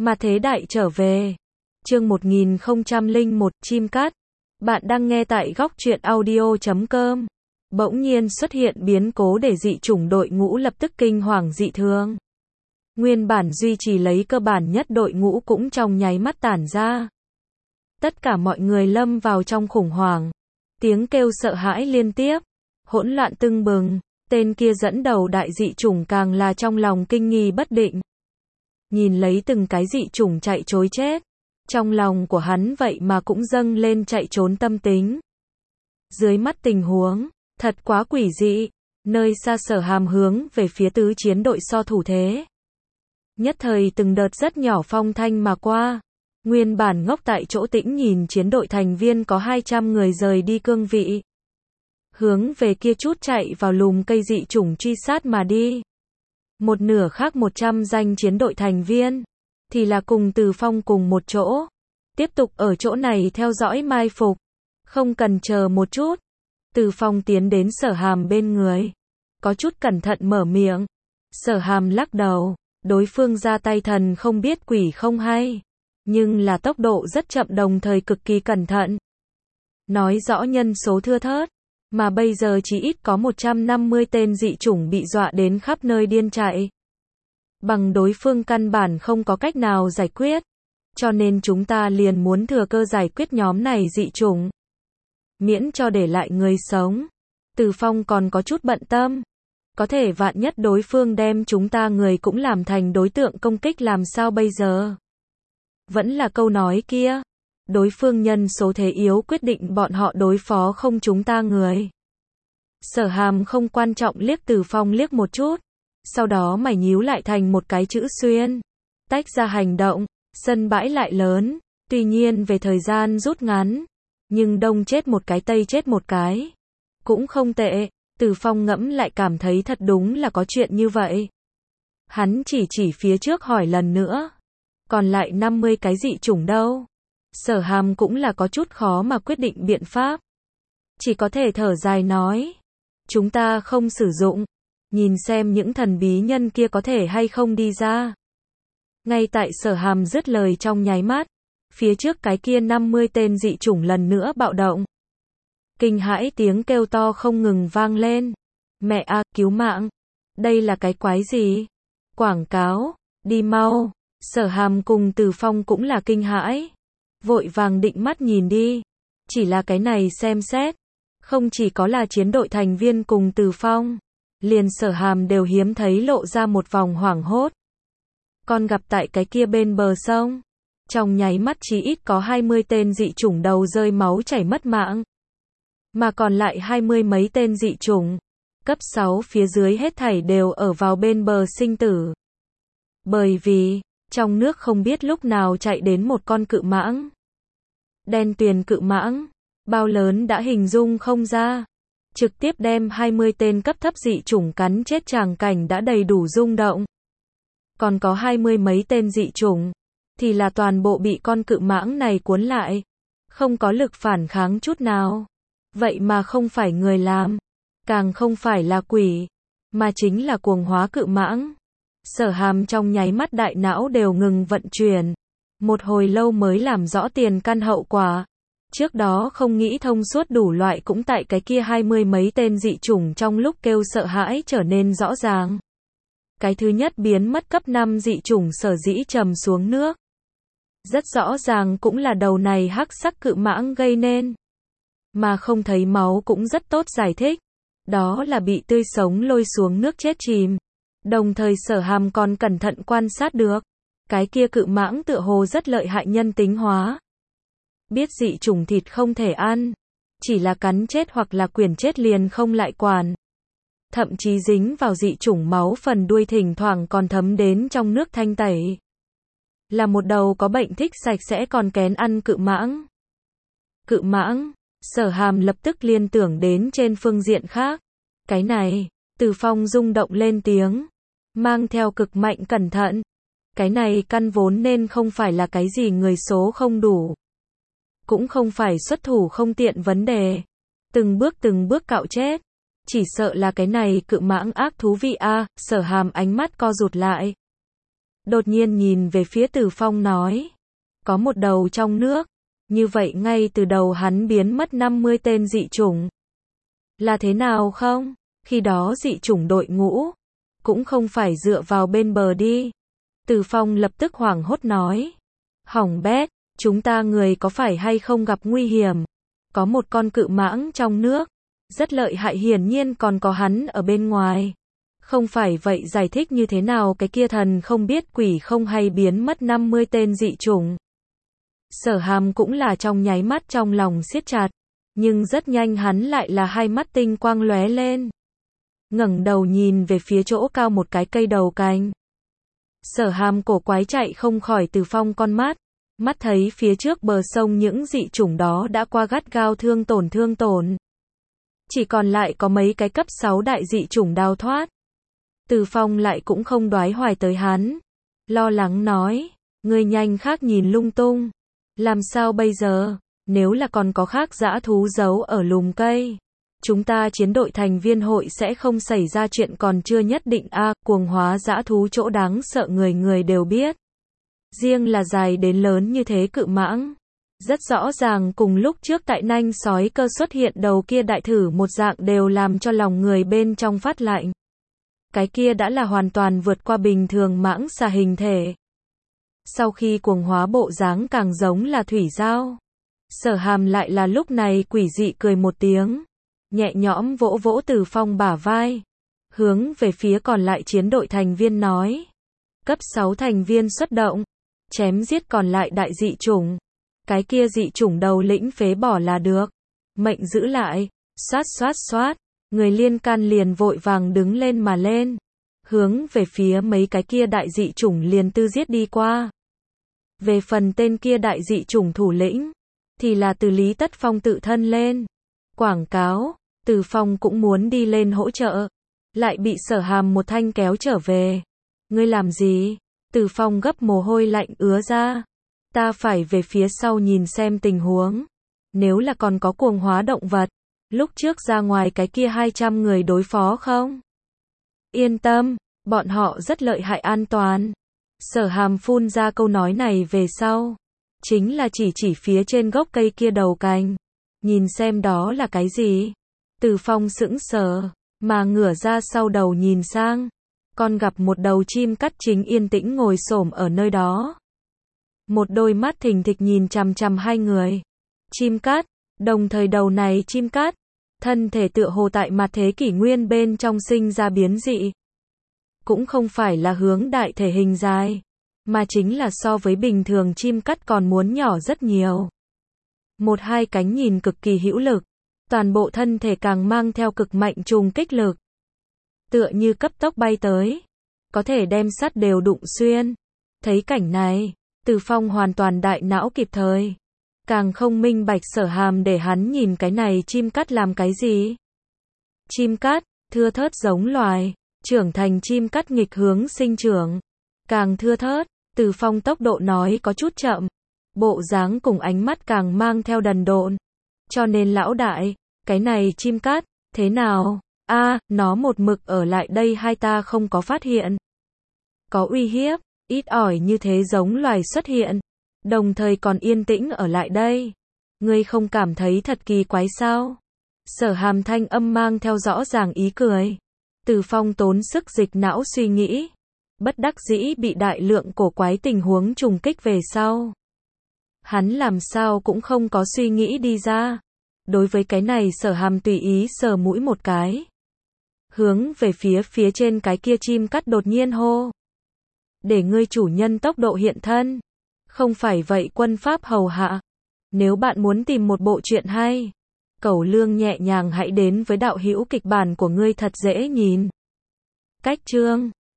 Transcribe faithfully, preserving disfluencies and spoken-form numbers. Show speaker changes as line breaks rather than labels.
Mà thế đại trở về. Chương một nghìn không trăm lẻ một, chim cát. Bạn đang nghe tại góc truyện audio chấm com. Bỗng nhiên xuất hiện biến cố để dị chủng đội ngũ lập tức kinh hoàng dị thường. Nguyên bản duy trì lấy cơ bản nhất đội ngũ cũng trong nháy mắt tản ra. Tất cả mọi người lâm vào trong khủng hoảng. Tiếng kêu sợ hãi liên tiếp. Hỗn loạn tưng bừng. Tên kia dẫn đầu đại dị chủng càng là trong lòng kinh nghi bất định. Nhìn lấy từng cái dị chủng chạy trối chết. Trong lòng của hắn vậy mà cũng dâng lên chạy trốn tâm tính. Dưới mắt tình huống, thật quá quỷ dị. Nơi xa Sở Hàm hướng về phía tứ chiến đội so thủ thế. Nhất thời từng đợt rất nhỏ phong thanh mà qua. Nguyên bản ngốc tại chỗ tĩnh nhìn chiến đội thành viên có hai trăm người rời đi cương vị. Hướng về kia chút chạy vào lùm cây dị chủng truy sát mà đi. Một nửa khác một trăm danh chiến đội thành viên, thì là cùng Từ Phong cùng một chỗ. Tiếp tục ở chỗ này theo dõi mai phục. Không cần chờ một chút. Từ Phong tiến đến Sở Hàm bên người. Có chút cẩn thận mở miệng. Sở Hàm lắc đầu. Đối phương ra tay thần không biết quỷ không hay. Nhưng là tốc độ rất chậm đồng thời cực kỳ cẩn thận. Nói rõ nhân số thưa thớt. Mà bây giờ chỉ ít có một trăm năm mươi tên dị chủng bị dọa đến khắp nơi điên chạy. Bằng đối phương căn bản không có cách nào giải quyết. Cho nên chúng ta liền muốn thừa cơ giải quyết nhóm này dị chủng. Miễn cho để lại người sống. Từ Phong còn có chút bận tâm. Có thể vạn nhất đối phương đem chúng ta người cũng làm thành đối tượng công kích làm sao bây giờ? Vẫn là câu nói kia. Đối phương nhân số thế yếu quyết định bọn họ đối phó không chúng ta người. Sở Hàm không quan trọng liếc Từ Phong liếc một chút. Sau đó mày nhíu lại thành một cái chữ xuyên. Tách ra hành động. Sân bãi lại lớn. Tuy nhiên về thời gian rút ngắn. Nhưng đông chết một cái tây chết một cái. Cũng không tệ. Từ Phong ngẫm lại cảm thấy thật đúng là có chuyện như vậy. Hắn chỉ chỉ phía trước hỏi lần nữa. Còn lại năm mươi cái dị chủng đâu? Sở Hàm cũng là có chút khó mà quyết định biện pháp. Chỉ có thể thở dài nói. Chúng ta không sử dụng. Nhìn xem những thần bí nhân kia có thể hay không đi ra. Ngay tại Sở Hàm dứt lời trong nháy mắt. Phía trước cái kia năm mươi tên dị chủng lần nữa bạo động. Kinh hãi tiếng kêu to không ngừng vang lên. Mẹ a, cứu mạng. Đây là cái quái gì? Quảng cáo. Đi mau. Sở Hàm cùng Từ Phong cũng là kinh hãi. Vội vàng định mắt nhìn đi. Chỉ là cái này xem xét. Không chỉ có là chiến đội thành viên cùng Từ Phong. Liền Sở Hàm đều hiếm thấy lộ ra một vòng hoảng hốt. Còn gặp tại cái kia bên bờ sông. Trong nháy mắt chỉ ít có hai mươi tên dị chủng đầu rơi máu chảy mất mạng. Mà còn lại hai mươi mấy tên dị chủng. Cấp sáu phía dưới hết thảy đều ở vào bên bờ sinh tử. Bởi vì, trong nước không biết lúc nào chạy đến một con cự mãng. Đen tuyền cự mãng. Bao lớn đã hình dung không ra. Trực tiếp đem hai mươi tên cấp thấp dị chủng cắn chết tràng cảnh đã đầy đủ rung động. Còn có hai mươi mấy tên dị chủng. Thì là toàn bộ bị con cự mãng này cuốn lại. Không có lực phản kháng chút nào. Vậy mà không phải người làm. Càng không phải là quỷ. Mà chính là cuồng hóa cự mãng. Sở Hàm trong nháy mắt đại não đều ngừng vận chuyển. Một hồi lâu mới làm rõ tiền căn hậu quả. Trước đó không nghĩ thông suốt đủ loại cũng tại cái kia hai mươi mấy tên dị chủng trong lúc kêu sợ hãi trở nên rõ ràng. Cái thứ nhất biến mất cấp năm dị chủng sở dĩ trầm xuống nước. Rất rõ ràng cũng là đầu này hắc sắc cự mãng gây nên. Mà không thấy máu cũng rất tốt giải thích. Đó là bị tươi sống lôi xuống nước chết chìm. Đồng thời Sở Hàm còn cẩn thận quan sát được. Cái kia cự mãng tựa hồ rất lợi hại nhân tính hóa. Biết dị chủng thịt không thể ăn. Chỉ là cắn chết hoặc là quyển chết liền không lại quản. Thậm chí dính vào dị chủng máu phần đuôi thỉnh thoảng còn thấm đến trong nước thanh tẩy. Là một đầu có bệnh thích sạch sẽ còn kén ăn cự mãng. Cự mãng. Sở Hàm lập tức liên tưởng đến trên phương diện khác. Cái này. Từ Phong rung động lên tiếng. Mang theo cực mạnh cẩn thận. Cái này căn vốn nên không phải là cái gì người số không đủ. Cũng không phải xuất thủ không tiện vấn đề. Từng bước từng bước cạo chết. Chỉ sợ là cái này cự mãng ác thú vị a. Sở Hàm ánh mắt co rụt lại. đột nhiên nhìn về phía Từ Phong nói. Có một đầu trong nước. Như vậy ngay từ đầu hắn biến mất năm mươi tên dị chủng. Là thế nào không? Khi đó dị chủng đội ngũ. Cũng không phải dựa vào bên bờ đi. Từ Phong lập tức hoảng hốt nói. Hỏng bét, chúng ta người có phải hay không gặp nguy hiểm? Có một con cự mãng trong nước. Rất lợi hại, hiển nhiên còn có hắn ở bên ngoài. Không phải vậy giải thích như thế nào cái kia thần không biết quỷ không hay biến mất năm mươi tên dị chủng. Sở Hàm cũng là trong nháy mắt trong lòng siết chặt. Nhưng rất nhanh hắn lại là hai mắt tinh quang lóe lên. Ngẩng đầu nhìn về phía chỗ cao một cái cây đầu cành. Sở Hàm cổ quái chạy không khỏi Từ Phong con mắt. Mắt thấy phía trước bờ sông những dị chủng đó đã qua gắt gao thương tổn thương tổn. Chỉ còn lại có mấy cái cấp sáu đại dị chủng đào thoát. Từ Phong lại cũng không đoái hoài tới hắn. Lo lắng nói, ngươi nhanh khác nhìn lung tung. Làm sao bây giờ, nếu là còn có khác dã thú giấu ở lùm cây. Chúng ta chiến đội thành viên hội sẽ không xảy ra chuyện còn chưa nhất định a à, cuồng hóa dã thú chỗ đáng sợ người người đều biết. Riêng là dài đến lớn như thế cự mãng. Rất rõ ràng cùng lúc trước tại nanh sói cơ xuất hiện đầu kia đại thử một dạng đều làm cho lòng người bên trong phát lạnh. Cái kia đã là hoàn toàn vượt qua bình thường mãng xà hình thể. Sau khi cuồng hóa bộ dáng càng giống là thủy dao. Sở Hàm lại là lúc này quỷ dị cười một tiếng. Nhẹ nhõm vỗ vỗ Từ Phong bả vai. Hướng về phía còn lại chiến đội thành viên nói. Cấp sáu thành viên xuất động. Chém giết còn lại đại dị chủng. Cái kia dị chủng đầu lĩnh phế bỏ là được. Mệnh giữ lại. Xoát xoát xoát. Người liên can liền vội vàng đứng lên mà lên. Hướng về phía mấy cái kia đại dị chủng liền tư giết đi qua. Về phần tên kia đại dị chủng thủ lĩnh. Thì là từ Lý Tất Phong tự thân lên. Quảng cáo. Từ Phong cũng muốn đi lên hỗ trợ. Lại bị Sở Hàm một thanh kéo trở về. Ngươi làm gì? Từ Phong gấp mồ hôi lạnh ứa ra. Ta phải về phía sau nhìn xem tình huống. Nếu là còn có cuồng hóa động vật. Lúc trước ra ngoài cái kia hai trăm người đối phó không? Yên tâm, bọn họ rất lợi hại an toàn. Sở Hàm phun ra câu nói này về sau. Chính là chỉ chỉ phía trên gốc cây kia đầu cành. Nhìn xem đó là cái gì? Từ Phong sững sờ, mà ngửa ra sau đầu nhìn sang. Con gặp một đầu chim cắt chính yên tĩnh ngồi xổm ở nơi đó. Một đôi mắt thình thịch nhìn chằm chằm hai người. Chim cắt, đồng thời đầu này chim cắt. Thân thể tựa hồ tại mặt thế kỷ nguyên bên trong sinh ra biến dị. Cũng không phải là hướng đại thể hình dài. Mà chính là so với bình thường chim cắt còn muốn nhỏ rất nhiều. Một hai cánh nhìn cực kỳ hữu lực. Toàn bộ thân thể càng mang theo cực mạnh trùng kích lực. Tựa như cấp tốc bay tới. Có thể đem sắt đều đụng xuyên. Thấy cảnh này, Từ Phong hoàn toàn đại não kịp thời. Càng không minh bạch Sở Hàm để hắn nhìn cái này chim cắt làm cái gì. Chim cắt, thưa thớt giống loài. Trưởng thành chim cắt nghịch hướng sinh trưởng. Càng thưa thớt, Từ Phong tốc độ nói có chút chậm. Bộ dáng cùng ánh mắt càng mang theo đần độn. Cho nên lão đại, cái này chim cắt, thế nào? A, à, nó một mực ở lại đây hay ta không có phát hiện? Có uy hiếp, ít ỏi như thế giống loài xuất hiện. Đồng thời còn yên tĩnh ở lại đây. Ngươi không cảm thấy thật kỳ quái sao? Sở Hàm thanh âm mang theo rõ ràng ý cười. Từ Phong tốn sức dịch não suy nghĩ. Bất đắc dĩ bị đại lượng cổ quái tình huống trùng kích về sau. Hắn làm sao cũng không có suy nghĩ đi ra. Đối với cái này Sở Hàm tùy ý sờ mũi một cái. Hướng về phía phía trên cái kia chim cắt đột nhiên hô. Để ngươi chủ nhân tốc độ hiện thân. Không phải vậy quân pháp hầu hạ. Nếu bạn muốn tìm một bộ truyện hay, Cẩu Lương nhẹ nhàng hãy đến với đạo hữu kịch bản của ngươi thật dễ nhìn. Cách chương